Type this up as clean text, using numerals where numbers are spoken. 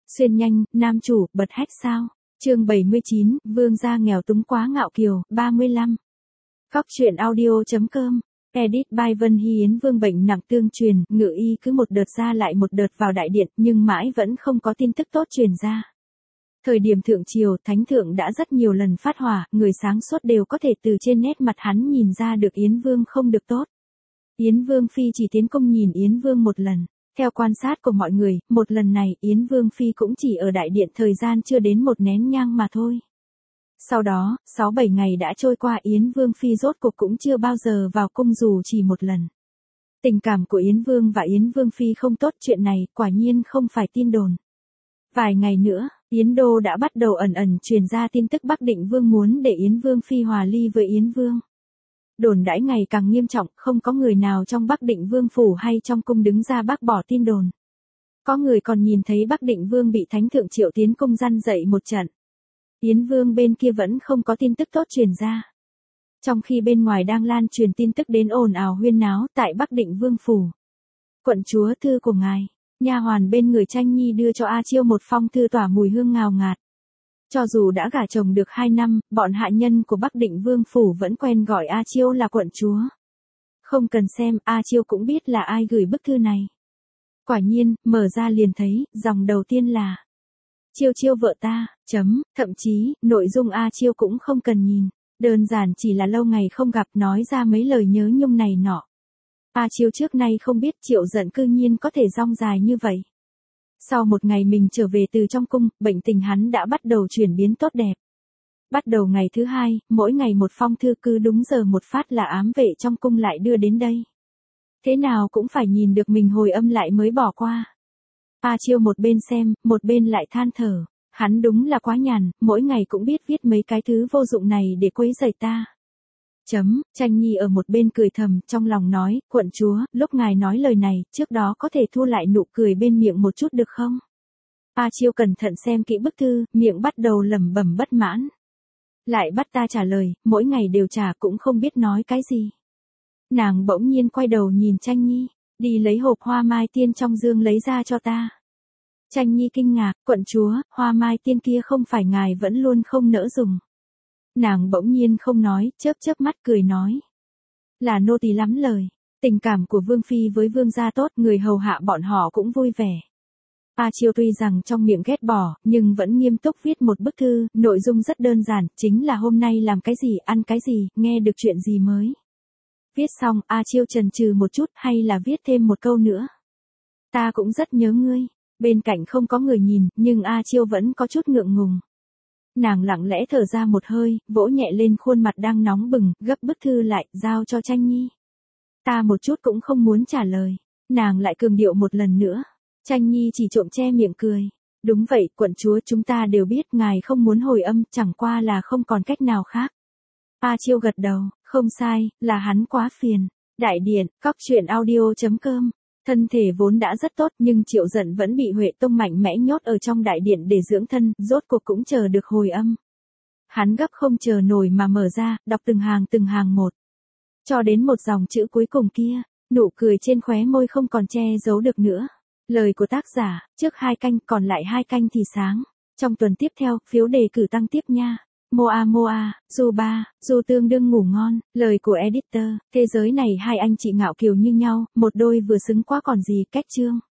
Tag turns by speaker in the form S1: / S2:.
S1: Xuyên nhanh, nam chủ, bật hách sao? Chương 79, vương gia nghèo túng quá ngạo kiều, 35. Góc truyện audio.com. Edit by Vân Hy. Yến Vương bệnh nặng tương truyền, ngự y cứ một đợt ra lại một đợt vào đại điện, nhưng mãi vẫn không có tin tức tốt truyền ra. Thời điểm thượng triều, thánh thượng đã rất nhiều lần phát hỏa, người sáng suốt đều có thể từ trên nét mặt hắn nhìn ra được Yến Vương không được tốt. Yến Vương phi chỉ tiến cung nhìn Yến Vương một lần. Theo quan sát của mọi người, một lần này Yến Vương phi cũng chỉ ở đại điện thời gian chưa đến một nén nhang mà thôi. Sau đó, 6-7 ngày đã trôi qua, Yến Vương phi rốt cuộc cũng chưa bao giờ vào cung dù chỉ một lần. Tình cảm của Yến Vương và Yến Vương phi không tốt, chuyện này quả nhiên không phải tin đồn. Vài ngày nữa, Yến Đô đã bắt đầu ẩn ẩn truyền ra tin tức Bắc Định Vương muốn để Yến Vương phi hòa ly với Yến Vương. Đồn đãi ngày càng nghiêm trọng, không có người nào trong Bắc Định Vương phủ hay trong cung đứng ra bác bỏ tin đồn. Có người còn nhìn thấy Bắc Định Vương bị thánh thượng triệu tiến cung răn dậy một trận. Yến Vương bên kia vẫn không có tin tức tốt truyền ra. Trong khi bên ngoài đang lan truyền tin tức đến ồn ào huyên náo tại Bắc Định Vương phủ. Quận chúa, thư của ngài. Nha hoàn bên người Tranh Nhi đưa cho A Chiêu một phong thư tỏa mùi hương ngào ngạt. Cho dù đã gả chồng được 2 năm, bọn hạ nhân của Bắc Định Vương phủ vẫn quen gọi A Chiêu là quận chúa. Không cần xem, A Chiêu cũng biết là ai gửi bức thư này. Quả nhiên, mở ra liền thấy, dòng đầu tiên là Chiêu Chiêu vợ ta, thậm chí, nội dung A Chiêu cũng không cần nhìn. Đơn giản chỉ là lâu ngày không gặp, nói ra mấy lời nhớ nhung này nọ. A Chiêu trước nay không biết Triệu Dận cư nhiên có thể dong dài như vậy. Sau một ngày mình trở về từ trong cung, bệnh tình hắn đã bắt đầu chuyển biến tốt đẹp. Bắt đầu ngày thứ 2, mỗi ngày một phong thư, cứ đúng giờ một phát là ám vệ trong cung lại đưa đến đây. Thế nào cũng phải nhìn được mình hồi âm lại mới bỏ qua. A Chiêu một bên xem, một bên lại than thở. Hắn đúng là quá nhàn, mỗi ngày cũng biết viết mấy cái thứ vô dụng này để quấy rầy ta. Tranh Nhi ở một bên cười thầm, trong lòng nói, quận chúa, lúc ngài nói lời này, trước đó có thể thu lại nụ cười bên miệng một chút được không? A Chiêu cẩn thận xem kỹ bức thư, miệng bắt đầu lẩm bẩm bất mãn. Lại bắt ta trả lời, mỗi ngày đều trả, cũng không biết nói cái gì. Nàng bỗng nhiên quay đầu nhìn Tranh Nhi, đi lấy hộp hoa mai tiên trong dương lấy ra cho ta. Tranh Nhi kinh ngạc, quận chúa, hoa mai tiên kia không phải ngài vẫn luôn không nỡ dùng. Nàng bỗng nhiên không nói, chớp mắt cười nói. Là nô tỳ lắm lời. Tình cảm của Vương phi với Vương gia tốt, người hầu hạ bọn họ cũng vui vẻ. A Chiêu tuy rằng trong miệng ghét bỏ, nhưng vẫn nghiêm túc viết một bức thư, nội dung rất đơn giản, chính là hôm nay làm cái gì, ăn cái gì, nghe được chuyện gì mới. Viết xong, A Chiêu chần chừ một chút, hay là viết thêm một câu nữa. Ta cũng rất nhớ ngươi. Bên cạnh không có người nhìn, nhưng A Chiêu vẫn có chút ngượng ngùng. Nàng lặng lẽ thở ra một hơi, vỗ nhẹ lên khuôn mặt đang nóng bừng, gấp bức thư lại, giao cho Tranh Nhi. Ta một chút cũng không muốn trả lời. Nàng lại cường điệu một lần nữa. Tranh Nhi chỉ trộm che miệng cười. Đúng vậy, quận chúa, chúng ta đều biết ngài không muốn hồi âm, chẳng qua là không còn cách nào khác. A Chiêu gật đầu, không sai, là hắn quá phiền. Đại điện, góc truyện audio.com. Thân thể vốn đã rất tốt, nhưng Triệu Dận vẫn bị Huệ Tông mạnh mẽ nhốt ở trong đại điện để dưỡng thân, rốt cuộc cũng chờ được hồi âm. Hắn gấp không chờ nổi mà mở ra, đọc từng hàng một. Cho đến một dòng chữ cuối cùng kia, nụ cười trên khóe môi không còn che giấu được nữa. Lời của tác giả, trước 2 canh, còn lại 2 canh thì sáng. Trong tuần tiếp theo, phiếu đề cử tăng tiếp nha. Moa, Du tương đương ngủ ngon, lời của editor, thế giới này hai anh chị ngạo kiều như nhau, một đôi vừa xứng quá còn gì, cách chương.